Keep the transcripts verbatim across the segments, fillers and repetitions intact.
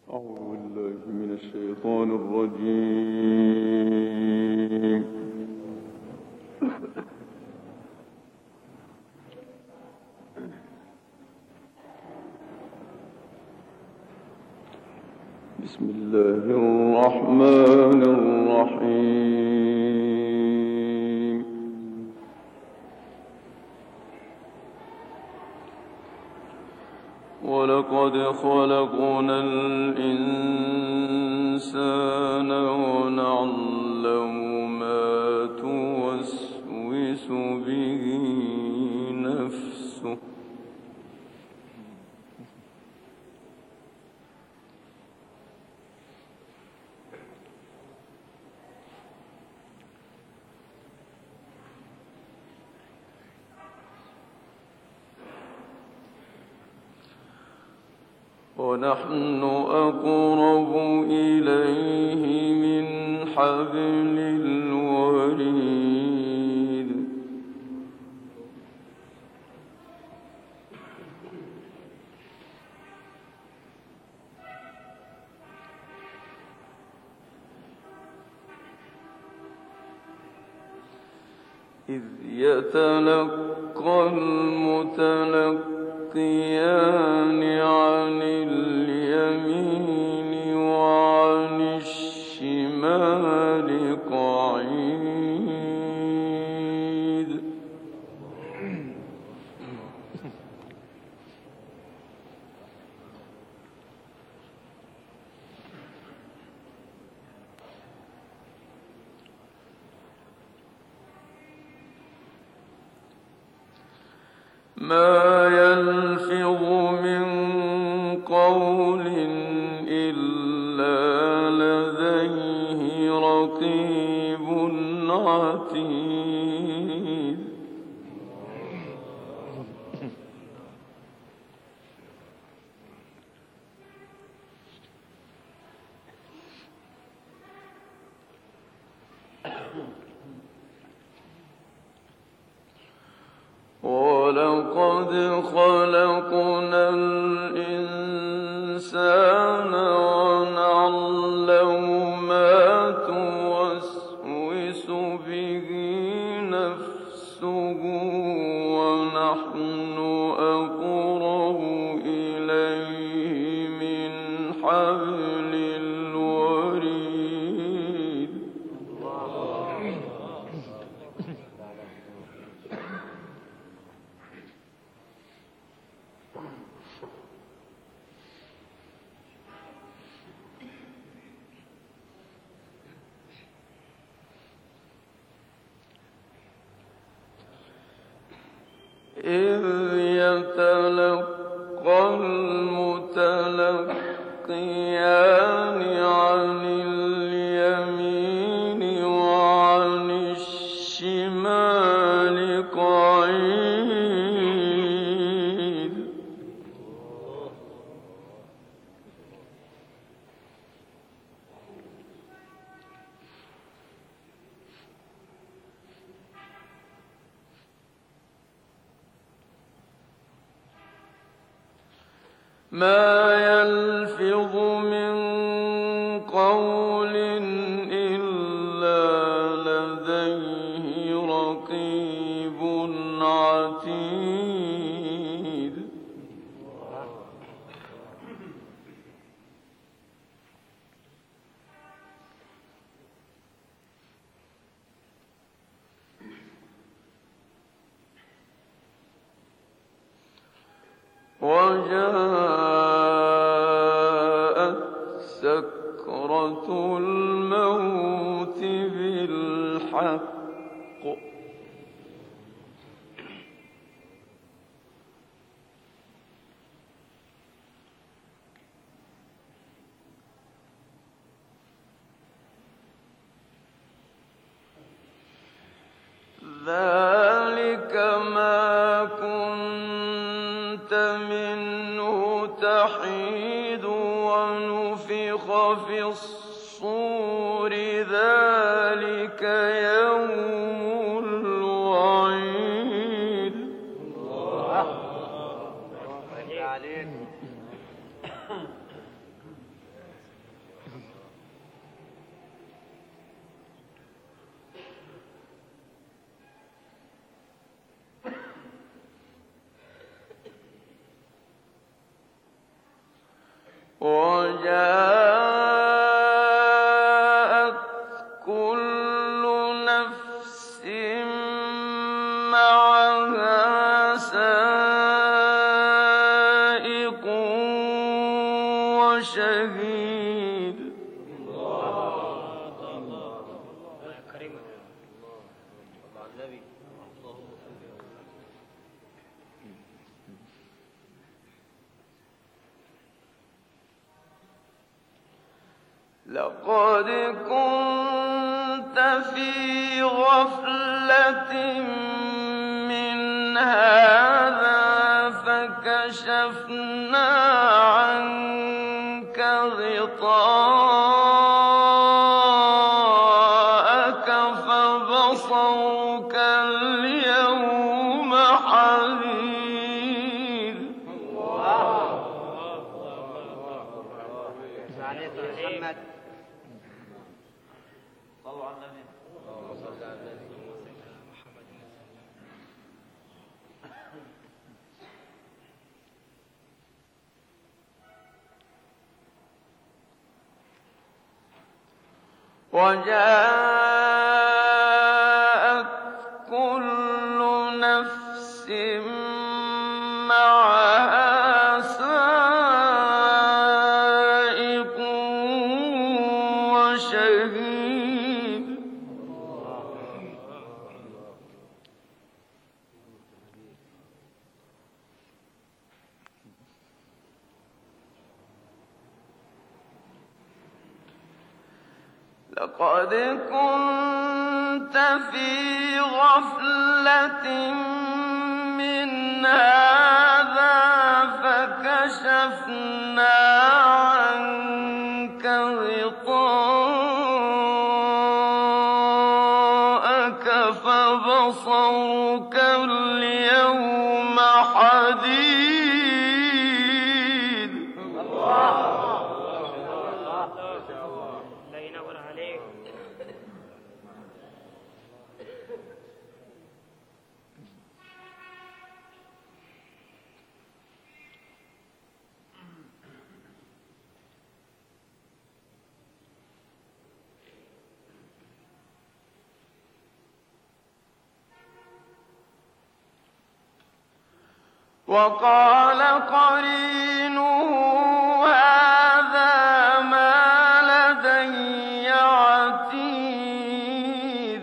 أعوذ بالله من الشيطان الرجيم. بسم الله الرحمن الرحيم. ولقد خلقنا الإنسان ونعلم ما توسوس به نفسه ونحن أقرب إليه من حبل الوريد. إذ يتلقى المتلقيان عن اليمين وعن الشمال قعيد. ما يلفظ من قول إلا لديه رقيب عتيد. ولقد خلقنا الإنسان ونعلم ما توسوس به نفسه ونحن أقرب إليه من حبل الوريد. إذ يتلقى المتلقيان عن اليمين وعن الشمال قعيد. ما يلفظ من قول إلا لديه رقيب عتيد. وجاءت سكرة الموت بالحق. ذلك ما كنت منه تحيد ونفخ في الصور ذلك يوم الوعيد. وشهيد. لقد كنت في غفلة من هذا فكشفنا عنك غطاءك فبصرك اليوم حديد. وجاءت كل نفس معها سائق وشهيد. لقد كنت في غفلة من هذا فكشفنا عنك غطاءك فبصرك اليوم حديد. وقال قرينه هذا ما لدي عتيد.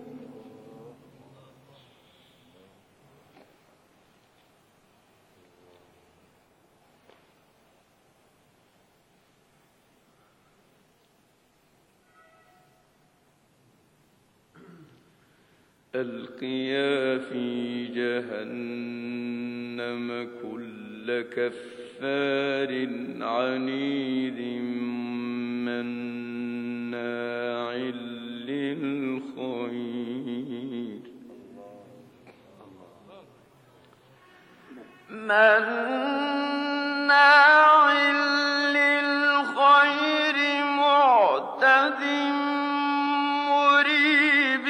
ألقيا في جهنم كل كفار عنيد مناع للخير مناع للخير معتد مريب.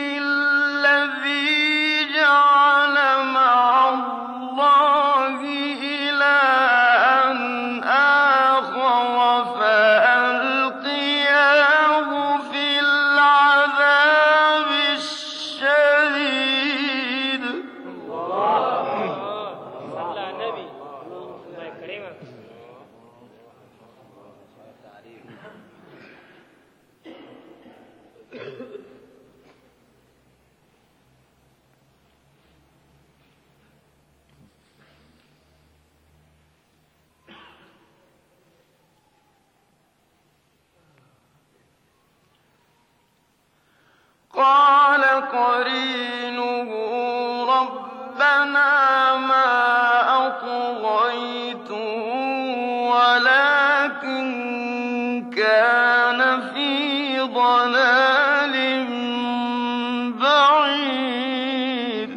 الذي جعل مع الله إلها آخر فألقياه في العذاب الشديد. صلى على النبي. الله يكرمك. قال قرينه ربنا ما أطغيته ولكن كان في ضلال بعيد.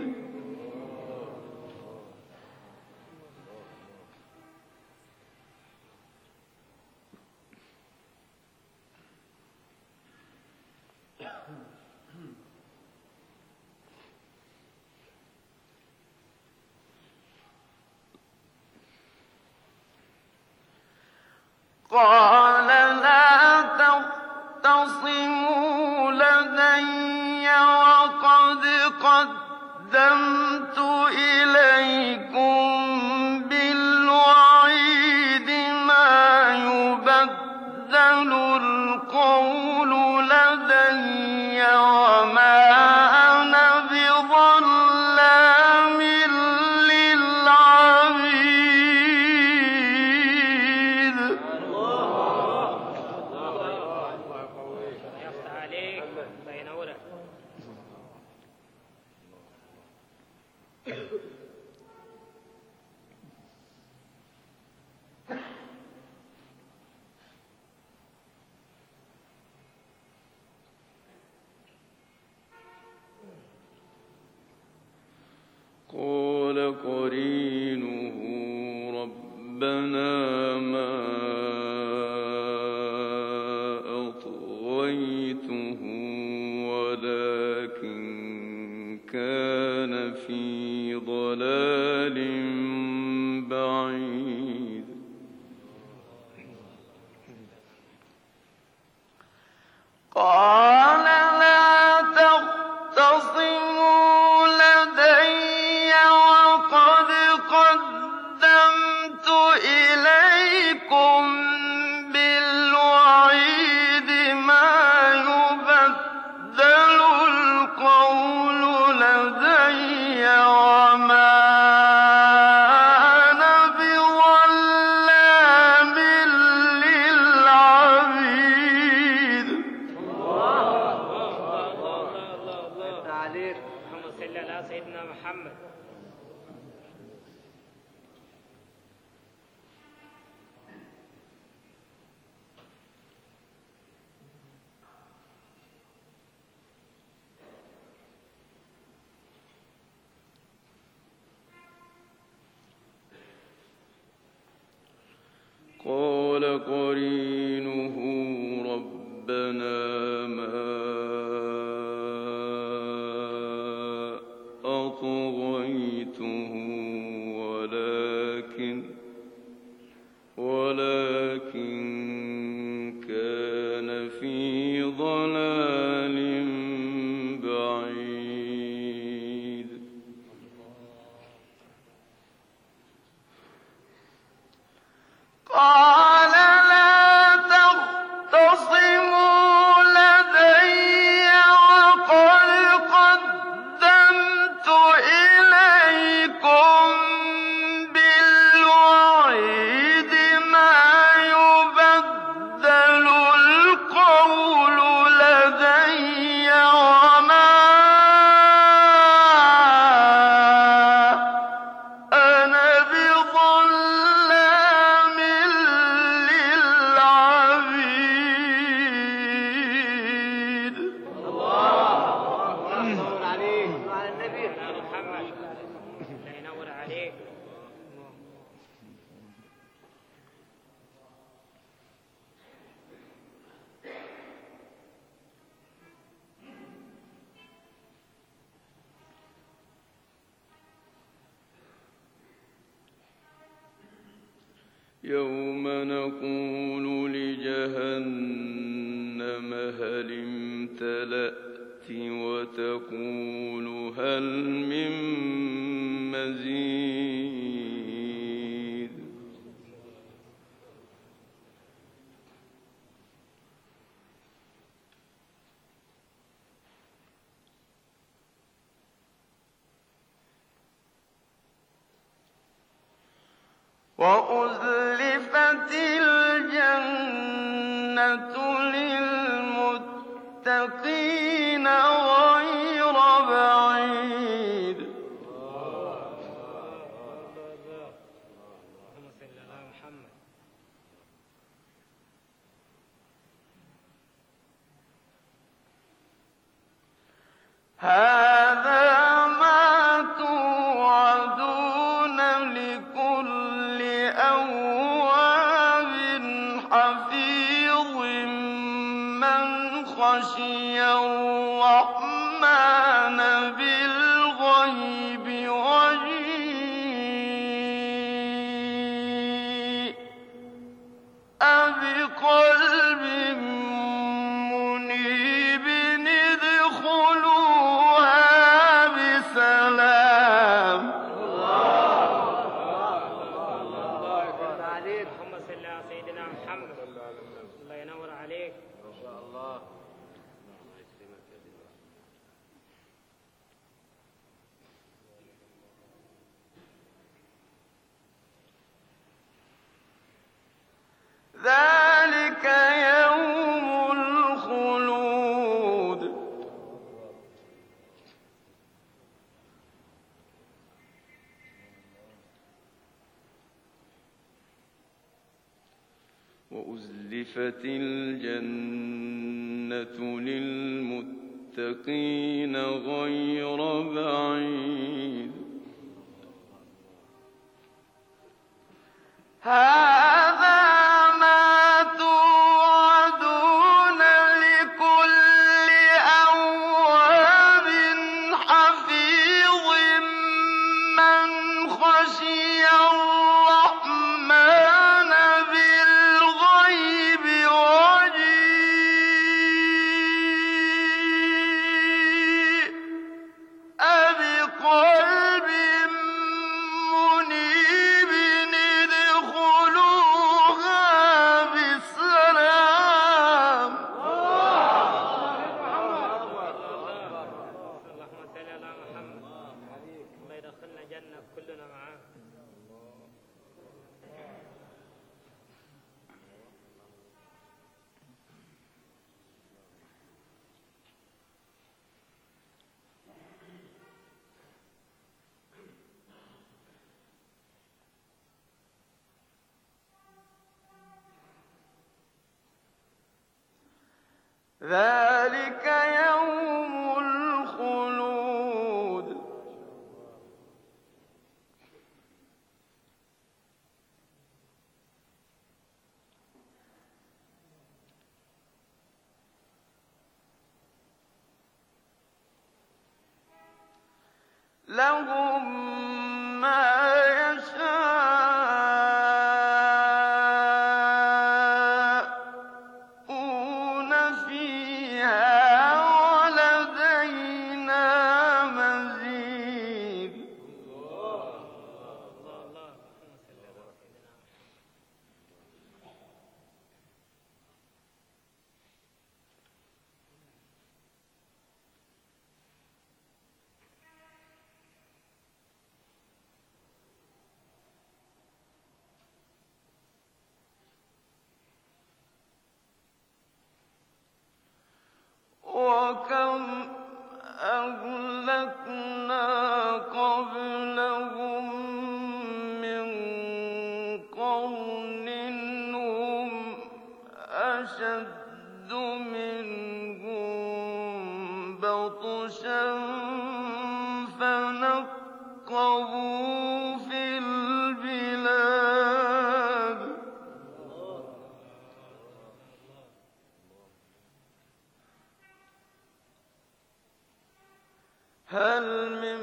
قال لا تختصموا لدي وقد قدمت إليكم بالوعيد ما قرينه ربنا ما أطغيته ولكن كان في ضلال بعيد قال لا تختصموا لدي وقد قدمت إليكم بالوعيد ما يبدل القول لدي وما أنا بظلام للعبيد. اللهم صل على سيدنا محمد. قال قرينه ربنا ما أطغيته ولكن ولكن كان في ضلال بعيد. قال لا تختصموا لدي وقد قدمت إليكم بالوعيد ما يبدل القول لدي وما أنا بظلام للعبيد. الله عليك وعلى النبي محمد. الله ينور عليك. يوم نقول لجهنم هل امتلأت وتقول هل من مزيد. وأزلفت الجنة للمتقين غير بعيد. اللهم صل على محمد. هذا ما توعدون لكل أواب حفيظ من خشي الرحمن بالغيب وجيء بقلب منيب ادخلوها بسلام. اللهم صل على سيدنا محمد. الله ينور عليك. ما شاء الله. ذلك يوم الخلود. وأزلفت الجنة للمتقين غير بعيد. هَٰذَا مَا تُوعَدُونَ لِكُلِّ أَوَّابٍ حَفِيظٍ مَّنْ خَشِيَ الرَّحْمَٰنَ بِالْغَيْبِ وَجِيءَ بِقَلْبٍ مُّنِيبٍ ادْخُلُوهَا بِسَلَامٍ ۖ اللهم صل على محمد. الله يدخلنا جنة كلنا معاه. ذَٰلِكَ يَوْمُ الْخُلُودِ لَهُم مَّا يَشَاءُونَ فِيهَا وَلَدَيْنَا مَزِيدٌ الله الله. اللهم صل على سيدنا محمد. وَكَمْ أَهْلَكْنَا قَبْلَهُم مِّن قَرْنٍ هُمْ أَشَدُّ مِنْهُم بَطْشًا فَنَقَّبُوا فِي الْبِلَادِ هَلْ مِن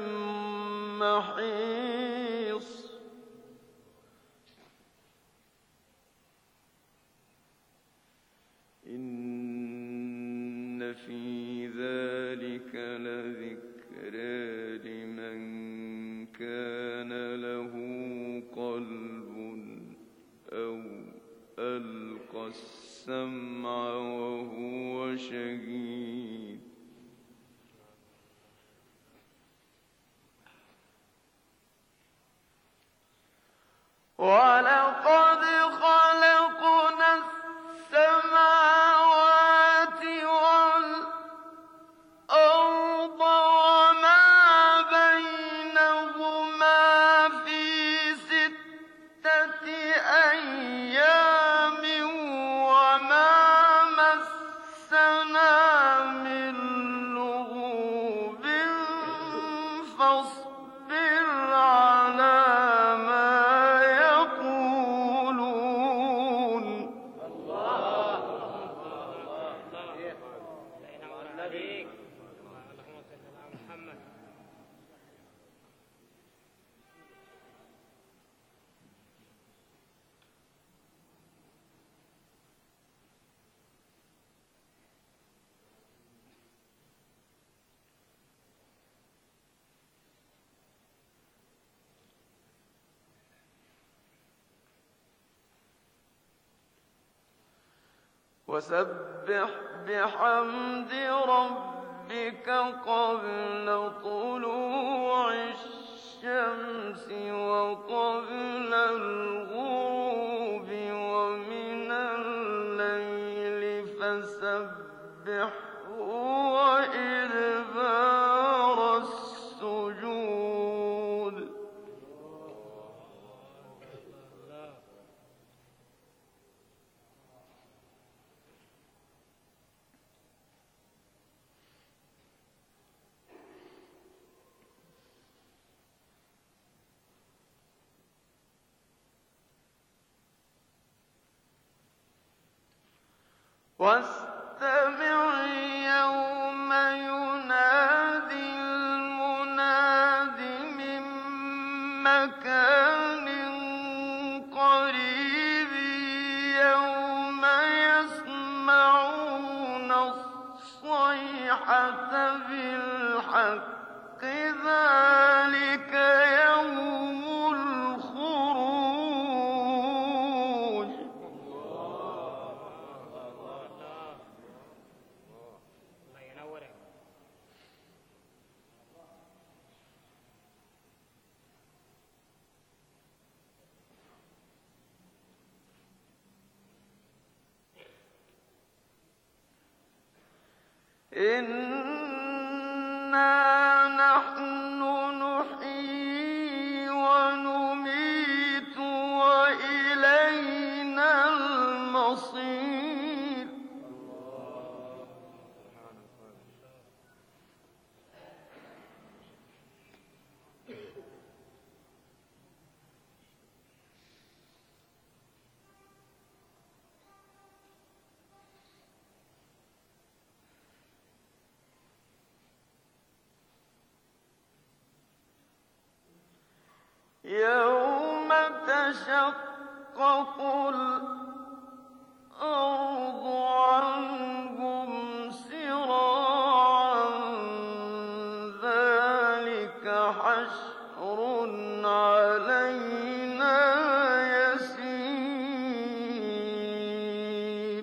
مَّحِيصٍ إِنَّ فِي ذَٰلِكَ لَذِكْرَىٰ لِمَن كَانَ لَهُ قَلْبٌ أَوْ أَلْقَى السَّمْعَ وَهُوَ شَهِيدٌ وَلَقَدْ خَلَقْنَا السَّمَاوَاتِ وَالْأَرْضَ وَمَا بَيْنَهُمَا فِي سِتَّةِ أَيَّامٍ وَمَا مَسَّنَا مِن لُّغُوبٍ فَاصْبِرْ عَلَىٰ مَا يَقُولُونَ الله ينور عليك. اللهم صل على محمد. وَسَبِّحْ بِحَمْدِ رَبِّكَ قَبْلَ طُلُوعِ الشَّمْسِ وَقَبْلَ الْغُرُوبِ وَمِنَ اللَّيْلِ فَسَبِّحْهُ وَإِدْبَارَ السُّجُودِ واستمع يوم ينادي المناد من مكان قريب يوم يسمعون الصيحة بالحق ذلك يوم الخروج. الله ينورك. إنا نحن نحيي ونميت وإلينا المصير. يوم تشقق الأرض عنهم سراعا ذلك حشر علينا يسير.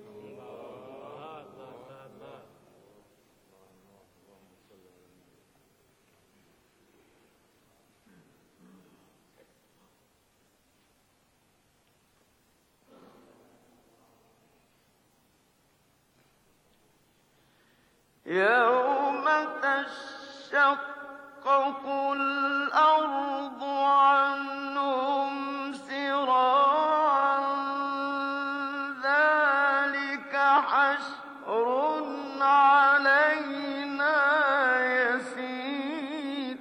يوم تشقق الأرض عنهم سراعا ذلك حشر علينا يسير.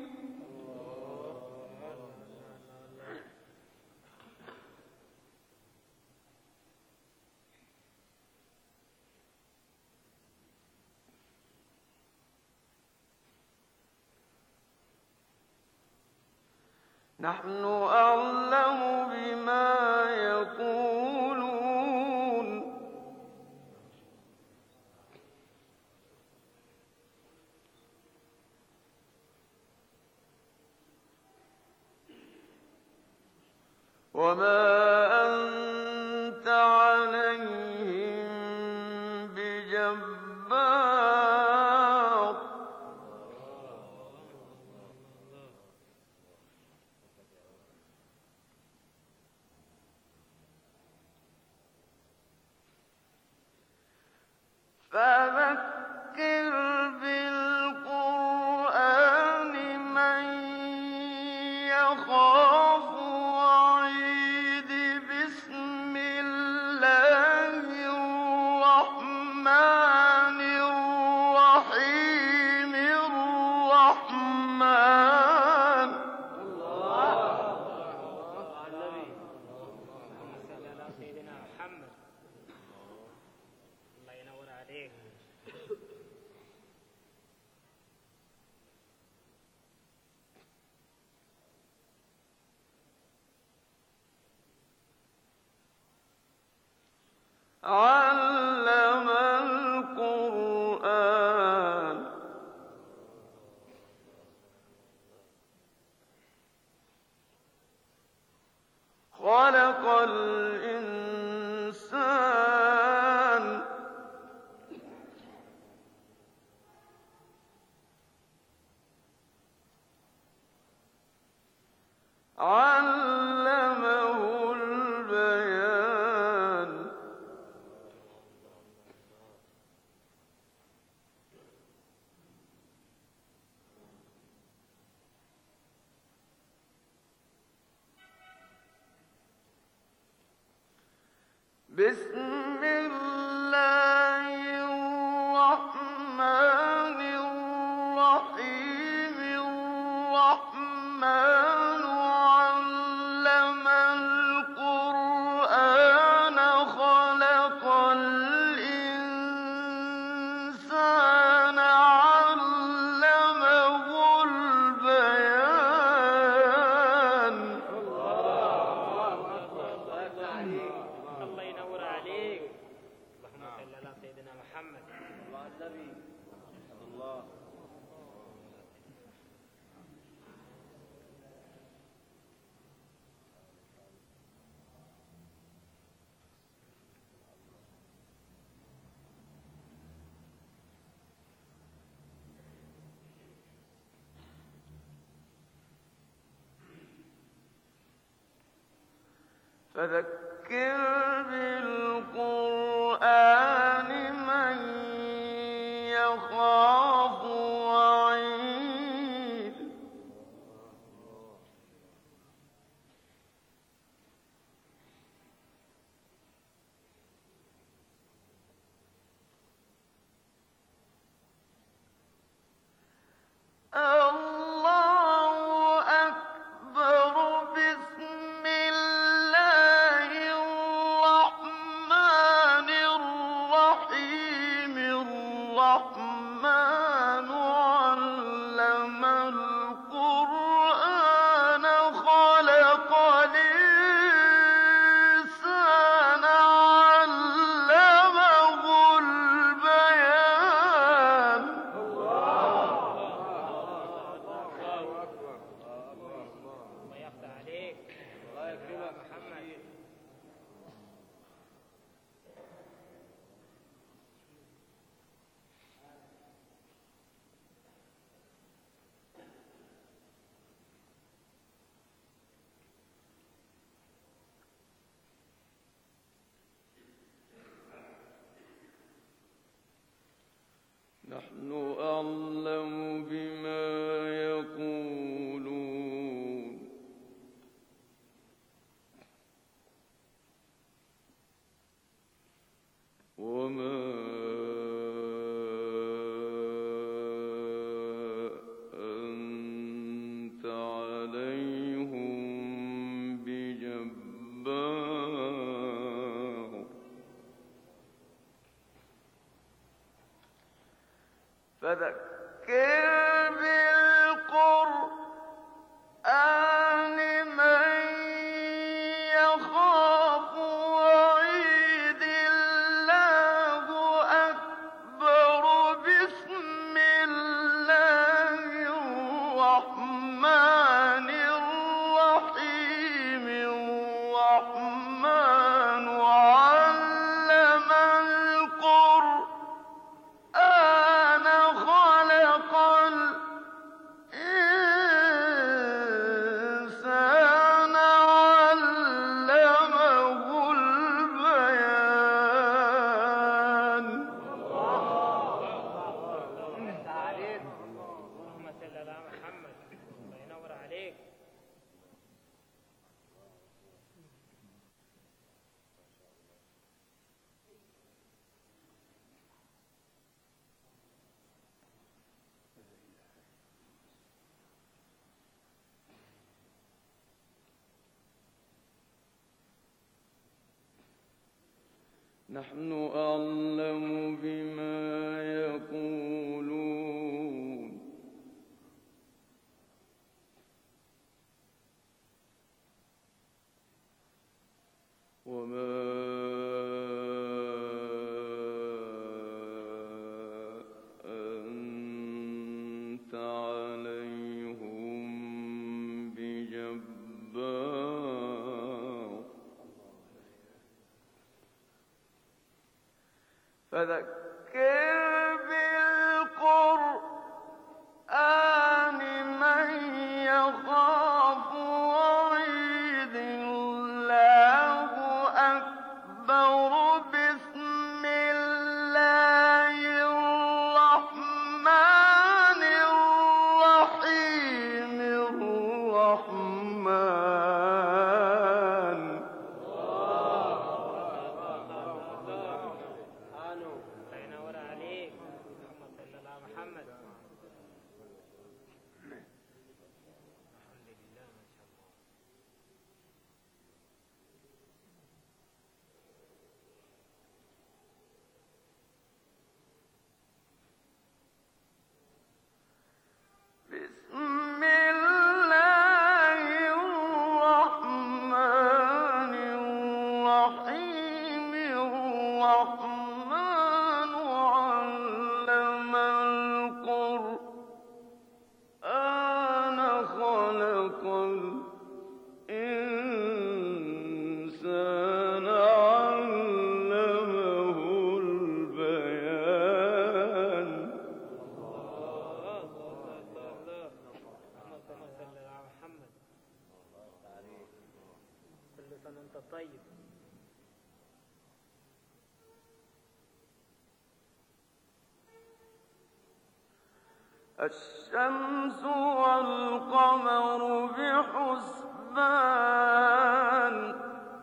نحن أعلم بما يقولون وما أنت عليهم بجبار. فذكر بالقرآن من يخاف وعيد. بسم الله الرحمن الرحيم. الرحمن اللهم صل على سيدنا محمد. الله ينور عليك. علم القرآن. خلق الإنسان. علمه البيان. بسم الله الرحمن الرحيم. الرحمن علم القرآن. خلق الإنسان فذكر بالقرآن من يخاف وعيد الله أكبر. بسم الله الرحمن الرحيم. الرحمن علم القرآن خلق الإنسان علمه البيان. الله يفتح عليك. الله يكرمك محمد. نحن أعلم بما يقولون وما أنت عليهم بجبار. فذكر بالقرآن من يخاف وعيد. الله أكبر. بسم الله الرحمن الرحيم. الرحمن علم القرآن خلق الإنسان علمه البيان. اللهم صل على محمد. الله ينور عليك. نحن أعلم بما يقولون وما أنت عليهم بجبار. فذكر بالقرآن من يخاف وعيد. الله أكبر. بسم الله الرحمن الرحيم. الرحمن وانت طيب. الشمس والقمر بحسبان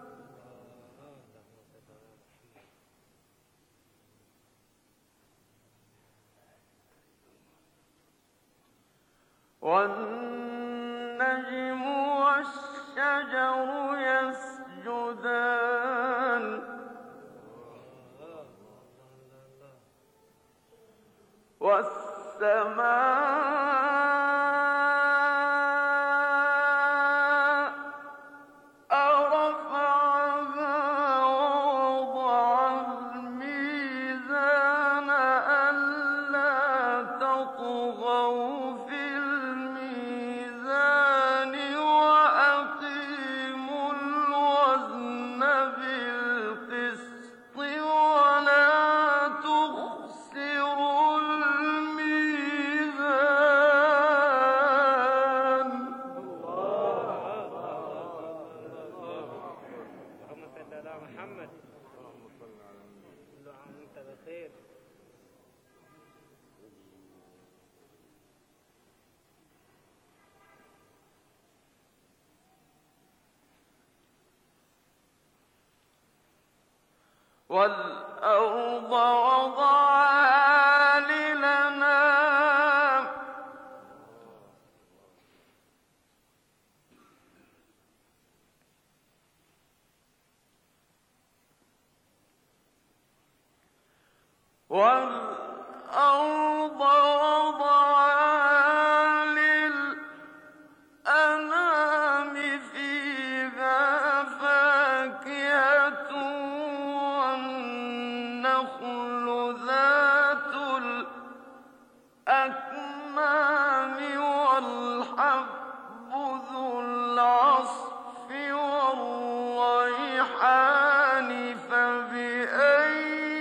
والنجم والشجر يسجدان والسماء رفعها ووضع الميزان ألا تطغوا في الميزان وأقيموا الوزن بالقسط ولا تخسروا الميزان. اللهم صل على محمد. كل عام وانت بخير. والأرض وضعها للأنام والأرض وضعها للأنام فيها فاكهة والنخل ذات الأكمام والحب ذو العصف والريحان فبأي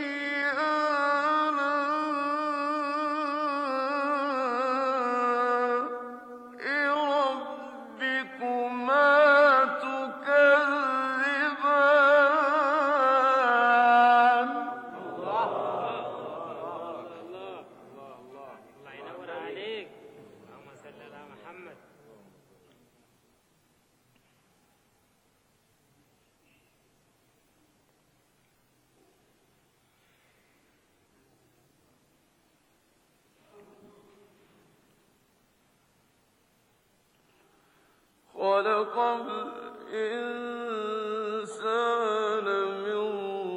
آلاء ربكما تكذبان. الله ينور عليك. اللهم صل على محمد. خلق الإنسان من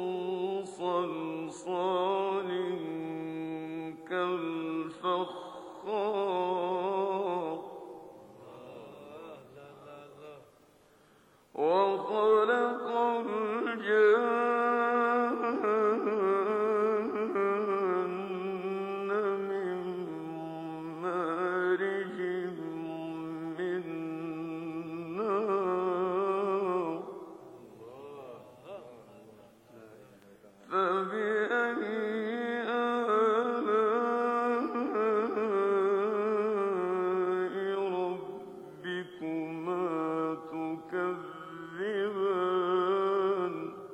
صلصال كالفخار وخلق الجن من مارج من نار فبأي آلاء ربكما تكذبان.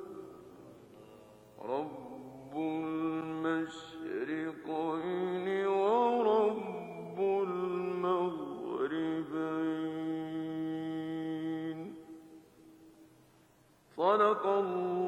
رب المشرقين ورب المغربين. صدق الله